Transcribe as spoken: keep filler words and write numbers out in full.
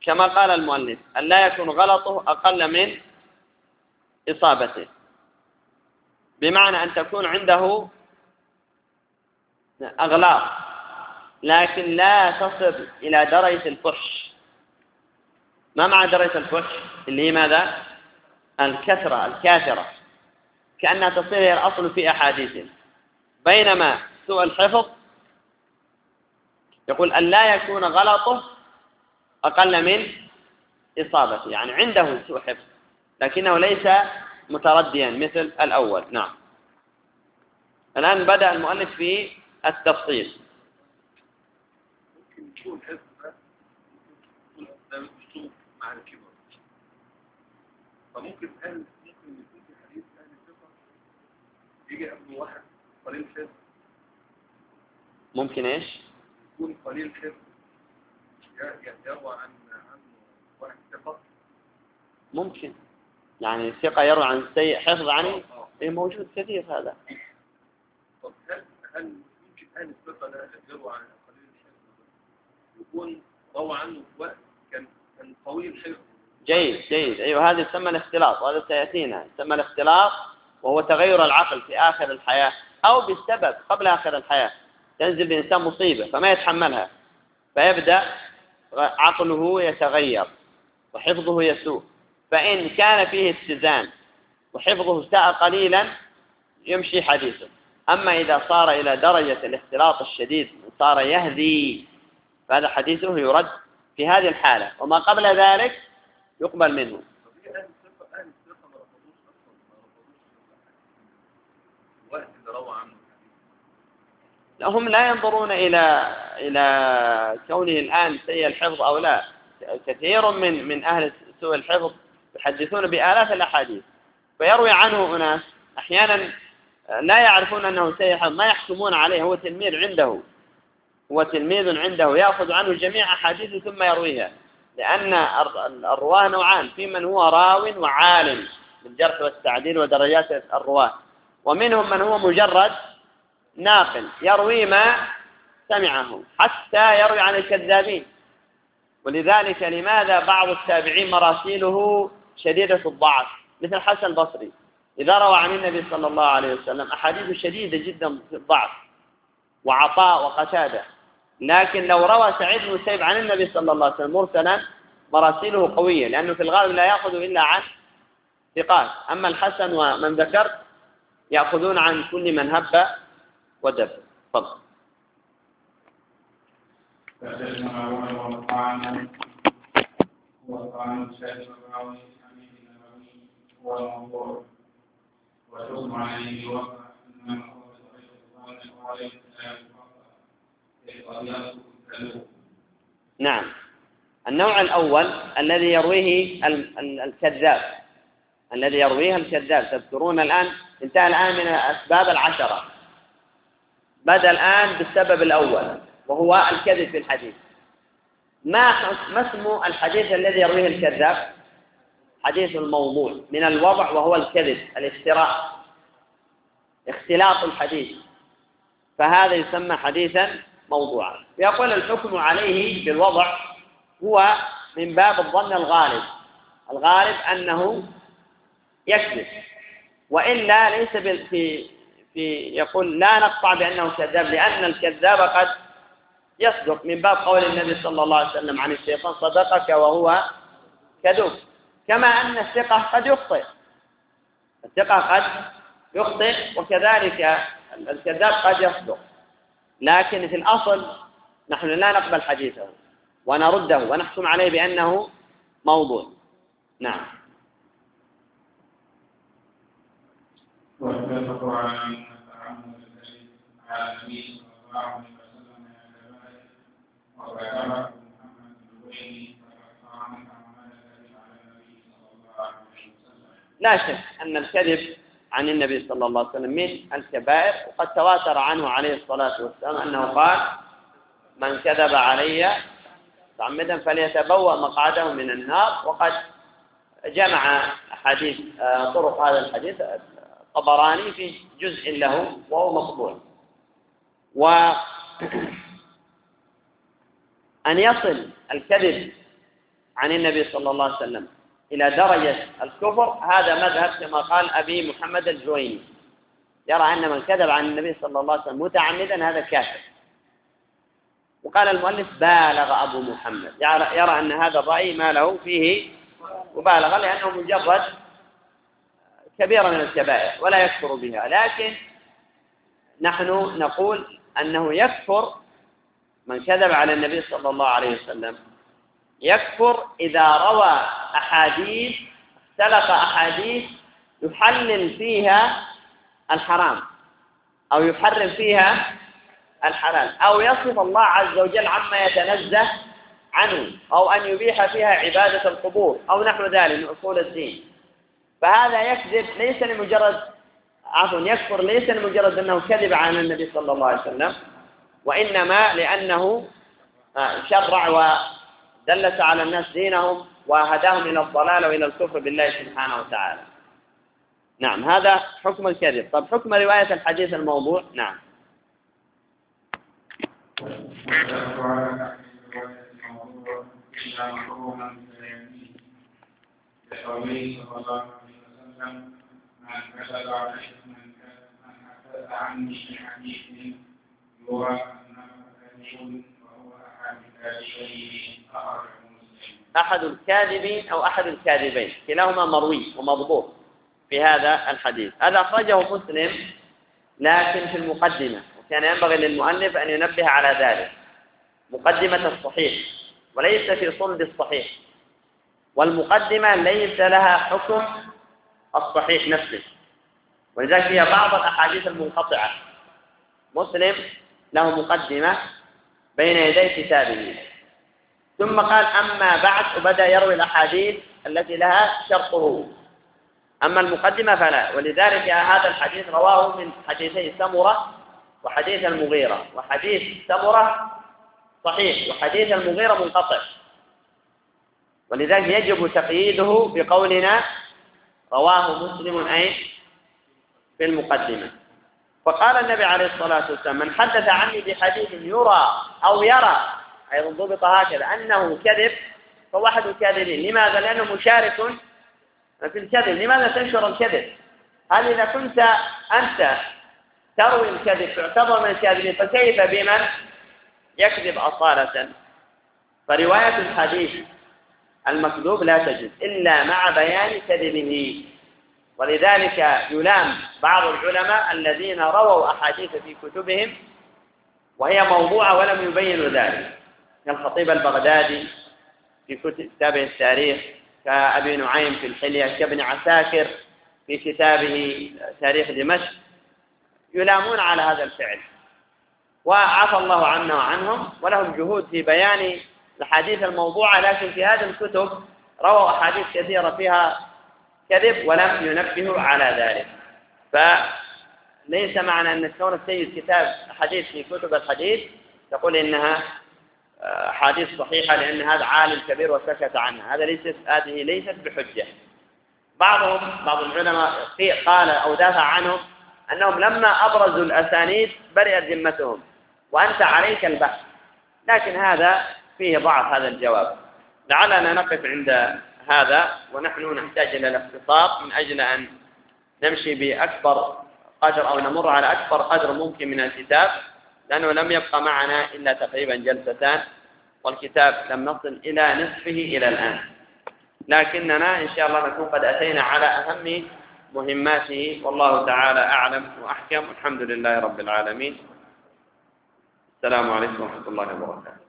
كما قال المؤلف أن لا يكون غلطه أقل من إصابته، بمعنى أن تكون عنده أغلاط لكن لا تصل إلى درجة الفحش. ما معنى درجة الفحش؟ اللي هي ماذا؟ الكثرة الكاثرة، كأنها تصير هي الأصل في أحاديثه. بينما سوء الحفظ يقول أن لا يكون غلطه أقل من إصابته، يعني عنده سوء حفظ لكنه ليس مترديا مثل الأول. نعم. الآن بدأ المؤلف في التفصيل. ممكن يكون حفظ الأسلوب مع الكبر، فممكن هل ممكن يكون في حديث أهل الثقة يجي قبل واحد قليل حفظ؟ ممكن إيش؟ يكون قليل حفظ يروى عن عن واحد ثقة. ممكن يعني الثقة يروى عن سيء حفظ عنه، إيه موجود كثير هذا. طب هل هل ممكن أهل الثقة ده اللي يروى عن قليل الحفظ يكون روى عنه في وقت كان كان قوي الحفظ؟ جيد جيد، أيوه، هذا يسمى الاختلاط، وهذا سيأتينا. يسمى الاختلاط وهو تغير العقل في آخر الحياة أو بالسبب قبل آخر الحياة، تنزل بإنسان مصيبة فما يتحملها فيبدأ عقله يتغير وحفظه يسوء، فإن كان فيه اتزان وحفظه ساء قليلا يمشي حديثه. أما إذا صار إلى درجة الاختلاط الشديد صار يهذي فهذا حديثه يرد في هذه الحالة، وما قبل ذلك يقبل منه. هم لا ينظرون إلى إلى كونه الآن سيء الحفظ أو لا. كثير من من أهل سوء الحفظ يحدثون بآلاف الأحاديث فيروي عنه أناس أحيانا لا يعرفون أنه سيء الحفظ، ما يحكمون عليه، هو تلميذ عنده هو تلميذ عنده يأخذ عنه جميع أحاديثه ثم يرويها، لأن الرواه نوعان، في من هو راو وعالم بالجرح والتعديل ودرجات الرواه، ومنهم من هو مجرد ناقل يروي ما سمعه حتى يروي عن الكذابين. ولذلك لماذا بعض التابعين مراسيله شديدة الضعف مثل حسن البصري إذا روى عن النبي صلى الله عليه وسلم أحاديث شديدة جدا في الضعف، وعطاء وقتادة، لكن لو روى سعيد بن المسيب عن النبي صلى الله عليه وسلم مرسلا مراسيله قوية، لأنه في الغالب لا يأخذ إلا عن ثقات. أما الحسن ومن ذكر يأخذون عن كل من هب ودب. تفضل. نعم. النوع الأول الذي يرويه الكذاب الذي يرويه الكذاب تذكرون الآن انتهى الآن من الأسباب العشرة، بدأ الآن بالسبب الأول وهو الكذب في الحديث. ما ما اسم الحديث الذي يرويه الكذاب؟ حديث الموضوع من الوضع، وهو الكذب، الافتراء، اختلاط الحديث، فهذا يسمى حديثا موضوعا. يقول الحكم عليه بالوضع هو من باب الظن الغالب، الغالب أنه يكذب، وإلا ليس في في يقول لا نقطع بأنه كذاب، لأن الكذاب قد يصدق من باب قول النبي صلى الله عليه وسلم عن الشيطان صدقك وهو كذوب، كما أن الثقة قد يخطئ الثقة قد يخطئ وكذلك الكذاب قد يصدق، لكن في الأصل نحن لا نقبل حديثه ونرده ونحكم عليه بأنه موضوع. نعم. واتفقوا على أن التعامل الذي على النبي صلى الله عليه وسلم وكتبه محمد الويني فقد عمل ذلك على النبي صلى الله عليه وسلم. لا شك أن الكذب عن النبي صلى الله عليه وسلم من الكبائر، وقد تواتر عنه عليه الصلاة والسلام أنه قال من كذب علي متعمدا فليتبوأ مقعده من النار، وقد جمع أحاديث طرق هذا الحديث الطبراني في جزء له وهو مقبول. وأن يصل الكذب عن النبي صلى الله عليه وسلم إلى درجة الكفر، هذا مذهب كما قال أبي محمد الجويني، يرى أن من كذب عن النبي صلى الله عليه وسلم متعمدا هذا كافر. وقال المؤلف بالغ أبو محمد، يرى أن هذا الرأي ما له فيه مبالغة، لأنه مجرد كبيرة من الكبائر ولا يكفر بها. لكن نحن نقول أنه يكفر من كذب على النبي صلى الله عليه وسلم، يكفر إذا روى أحاديث سلق أحاديث يحلل فيها الحرام أو يحرم فيها الحلال، أو يصف الله عز وجل عما يتنزه عنه، أو أن يبيح فيها عبادة القبور أو نحو ذلك من أصول الدين. فهذا يكذب ليس لمجرد عفوا يكفر ليس لمجرد أنه كذب عن النبي صلى الله عليه وسلم، وإنما لأنه شرع ودلس على الناس دينهم وهداهم إلى الضلال وإلى الكفر بالله سبحانه وتعالى. نعم، هذا حكم الكذب. طب حكم رواية الحديث الموضوع؟ نعم. أحد الكاذبين أو أحد الكاذبين كلاهما مروي ومضبوط في هذا الحديث. هذا أخرجه مسلم لكن في المقدمة، وكان ينبغي للمؤلف أن ينبه على ذلك. مقدمة الصحيح وليس في صلب الصحيح، والمقدمة ليس لها حكم الصحيح نفسه، ولذلك فيها بعض الأحاديث المنقطعة. مسلم له مقدمة بين يدي كتابه، ثم قال أما بعد، وبدأ يروي الأحاديث التي لها شرطه. أما المقدمة فلا، ولذلك هذا الحديث رواه من حديثي سمرة وحديث المغيرة، وحديث سمرة صحيح وحديث المغيرة منقطع، ولذلك يجب تقييده بقولنا رواه مسلم أي في المقدمة. فقال النبي عليه الصلاة والسلام: من حدث عني بحديث يرى أو يرى، أيضا ضبط هكذا، أنه كذب فهو أحد الكاذبين. لماذا؟ لأنه مشارك في الكذب. لماذا تنشر الكذب؟ هل إذا كنت أنت تروي الكذب تعتبر من الكاذبين، فكيف بمن يكذب أصالة؟ فرواية الحديث المكذوب لا تجد إلا مع بيان كذبه، ولذلك يلام بعض العلماء الذين رووا أحاديث في كتبهم وهي موضوعة ولم يبينوا ذلك، كالخطيب البغدادي في كتابه التاريخ، كأبي نعيم في الحلية، كابن عساكر في كتابه تاريخ دمشق، يلامون على هذا الفعل، وعفى الله عنا وعنهم، ولهم جهود في بيان الحديث الموضوعة، لكن في هذه الكتب رووا أحاديث كثيرة فيها كذب ولم ينبهوا على ذلك. فليس معنى أن كون السيد كتاب حديث في كتب الحديث تقول إنها حديث صحيحة لأن هذا عالم كبير وسكت عنها، هذا ليست هذه ليست بحجة. بعضهم بعض العلماء قال أو دافع عنهم أنهم لما أبرزوا الأسانيد برئت ذمتهم وأنت عليك البحث، لكن هذا فيه ضعف هذا الجواب. لعلنا نقف عند هذا، ونحن نحتاج إلى الاختصار من أجل أن نمشي بأكبر قدر أو نمر على أكبر قدر ممكن من الكتاب، لأنه لم يبقى معنا إلا تقريبا جلستان، والكتاب لم نصل إلى نصفه إلى الآن، لكننا إن شاء الله نكون قد أتينا على أهم مهماته، والله تعالى أعلم وأحكم. الحمد لله رب العالمين. السلام عليكم ورحمة الله وبركاته.